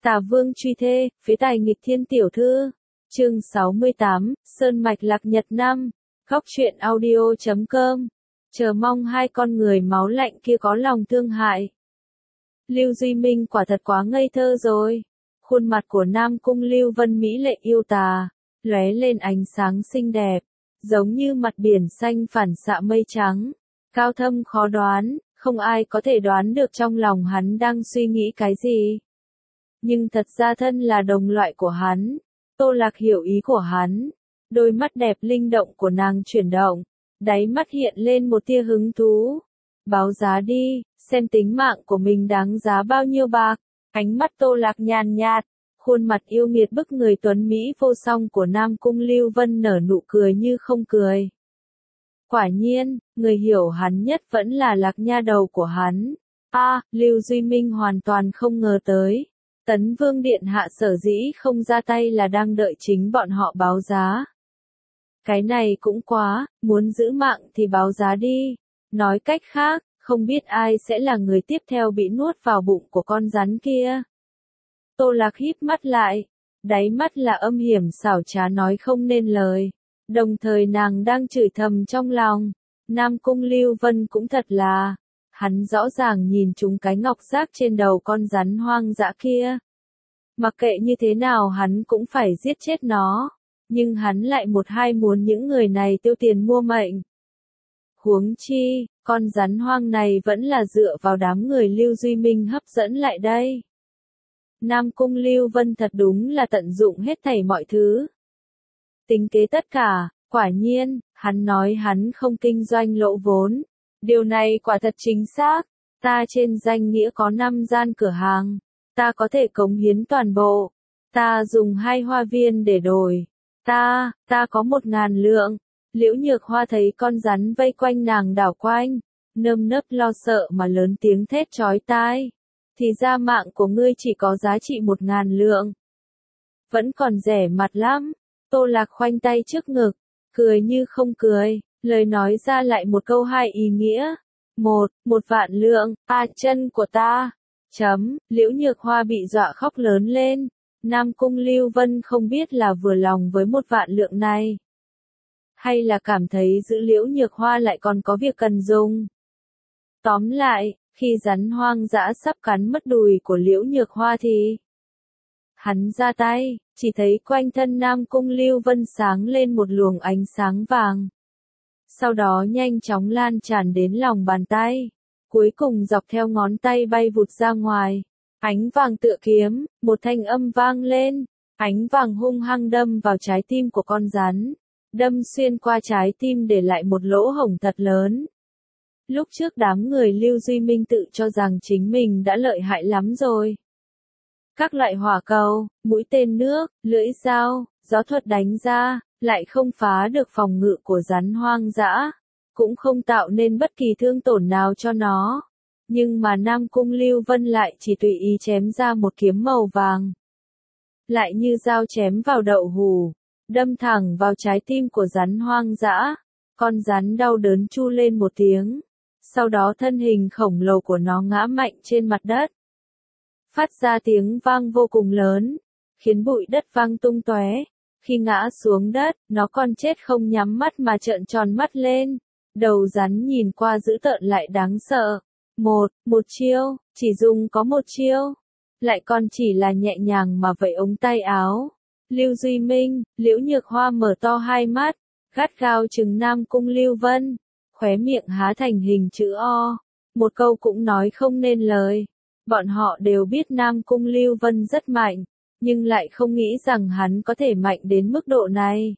Tà Vương truy thê, phế tài nghịch thiên tiểu thư. Chương 68, Sơn mạch lạc nhật năm. Góc truyện audio.com. Chờ mong hai con người máu lạnh kia có lòng thương hại. Lưu Duy Minh quả thật quá ngây thơ rồi. Khuôn mặt của Nam Cung Lưu Vân mỹ lệ yêu tà, lóe lên ánh sáng xinh đẹp, giống như mặt biển xanh phản xạ mây trắng, cao thâm khó đoán, không ai có thể đoán được trong lòng hắn đang suy nghĩ cái gì. Nhưng thật ra thân là đồng loại của hắn, Tô Lạc hiểu ý của hắn, đôi mắt đẹp linh động của nàng chuyển động, đáy mắt hiện lên một tia hứng thú. Báo giá đi, xem tính mạng của mình đáng giá bao nhiêu bạc. Ánh mắt Tô Lạc nhàn nhạt, khuôn mặt yêu nghiệt bức người tuấn Mỹ vô song của Nam Cung Lưu Vân nở nụ cười như không cười. Quả nhiên, người hiểu hắn nhất vẫn là Lạc nha đầu của hắn. Lưu Duy Minh hoàn toàn không ngờ tới. Tấn Vương Điện Hạ sở dĩ không ra tay là đang đợi chính bọn họ báo giá. Cái này cũng quá, muốn giữ mạng thì báo giá đi. Nói cách khác, không biết ai sẽ là người tiếp theo bị nuốt vào bụng của con rắn kia. Tô Lạc híp mắt lại, đáy mắt là âm hiểm xảo trá nói không nên lời. Đồng thời nàng đang chửi thầm trong lòng. Nam Cung Lưu Vân cũng thật là, hắn rõ ràng nhìn trúng cái ngọc giác trên đầu con rắn hoang dã kia. Mặc kệ như thế nào hắn cũng phải giết chết nó. Nhưng hắn lại một hai muốn những người này tiêu tiền mua mệnh. Huống chi, con rắn hoang này vẫn là dựa vào đám người Lưu Duy Minh hấp dẫn lại đây. Nam Cung Lưu Vân thật đúng là tận dụng hết thảy mọi thứ. Tính kế tất cả, quả nhiên, hắn nói hắn không kinh doanh lỗ vốn. Điều này quả thật chính xác. Ta trên danh nghĩa có 5 gian cửa hàng. Ta có thể cống hiến toàn bộ. Ta dùng 2 hoa viên để đổi. Ta có 1.000 lượng. Liễu Nhược Hoa thấy con rắn vây quanh nàng đảo quanh, nơm nớp lo sợ mà lớn tiếng thét chói tai. Thì ra mạng của ngươi chỉ có giá trị 1.000 lượng. Vẫn còn rẻ mặt lắm. Tô Lạc khoanh tay trước ngực, cười như không cười, lời nói ra lại một câu hai ý nghĩa. Một vạn lượng, chân của ta. Liễu Nhược Hoa bị dọa khóc lớn lên. Nam Cung Lưu Vân không biết là vừa lòng với 1 vạn lượng này, hay là cảm thấy giữ Liễu Nhược Hoa lại còn có việc cần dùng. Tóm lại, khi rắn hoang dã sắp cắn mất đùi của Liễu Nhược Hoa thì hắn ra tay, chỉ thấy quanh thân Nam Cung Lưu Vân sáng lên một luồng ánh sáng vàng. Sau đó nhanh chóng lan tràn đến lòng bàn tay, cuối cùng dọc theo ngón tay bay vụt ra ngoài. Ánh vàng tựa kiếm, một thanh âm vang lên, ánh vàng hung hăng đâm vào trái tim của con rắn, đâm xuyên qua trái tim để lại một lỗ hổng thật lớn. Lúc trước đám người Lưu Duy Minh tự cho rằng chính mình đã lợi hại lắm rồi. Các loại hỏa cầu, mũi tên nước, lưỡi dao, gió thuật đánh ra, lại không phá được phòng ngự của rắn hoang dã, cũng không tạo nên bất kỳ thương tổn nào cho nó. Nhưng mà Nam Cung Lưu Vân lại chỉ tùy ý chém ra một kiếm màu vàng. Lại như dao chém vào đậu hũ, đâm thẳng vào trái tim của rắn hoang dã. Con rắn đau đớn chu lên một tiếng. Sau đó thân hình khổng lồ của nó ngã mạnh trên mặt đất. Phát ra tiếng vang vô cùng lớn, khiến bụi đất vang tung tóe. Khi ngã xuống đất, nó còn chết không nhắm mắt mà trợn tròn mắt lên. Đầu rắn nhìn qua dữ tợn lại đáng sợ. Một chiêu, chỉ dùng có 1 chiêu. Lại còn chỉ là nhẹ nhàng mà vẫy ống tay áo. Lưu Duy Minh, Liễu Nhược Hoa mở to hai mắt, gắt gao trừng Nam Cung Lưu Vân, khóe miệng há thành hình chữ O. Một câu cũng nói không nên lời. Bọn họ đều biết Nam Cung Lưu Vân rất mạnh, nhưng lại không nghĩ rằng hắn có thể mạnh đến mức độ này.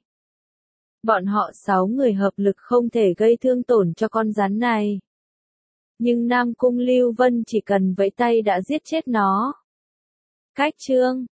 Bọn họ 6 người hợp lực không thể gây thương tổn cho con rắn này. Nhưng Nam Cung Lưu Vân chỉ cần vẫy tay đã giết chết nó. Cách chương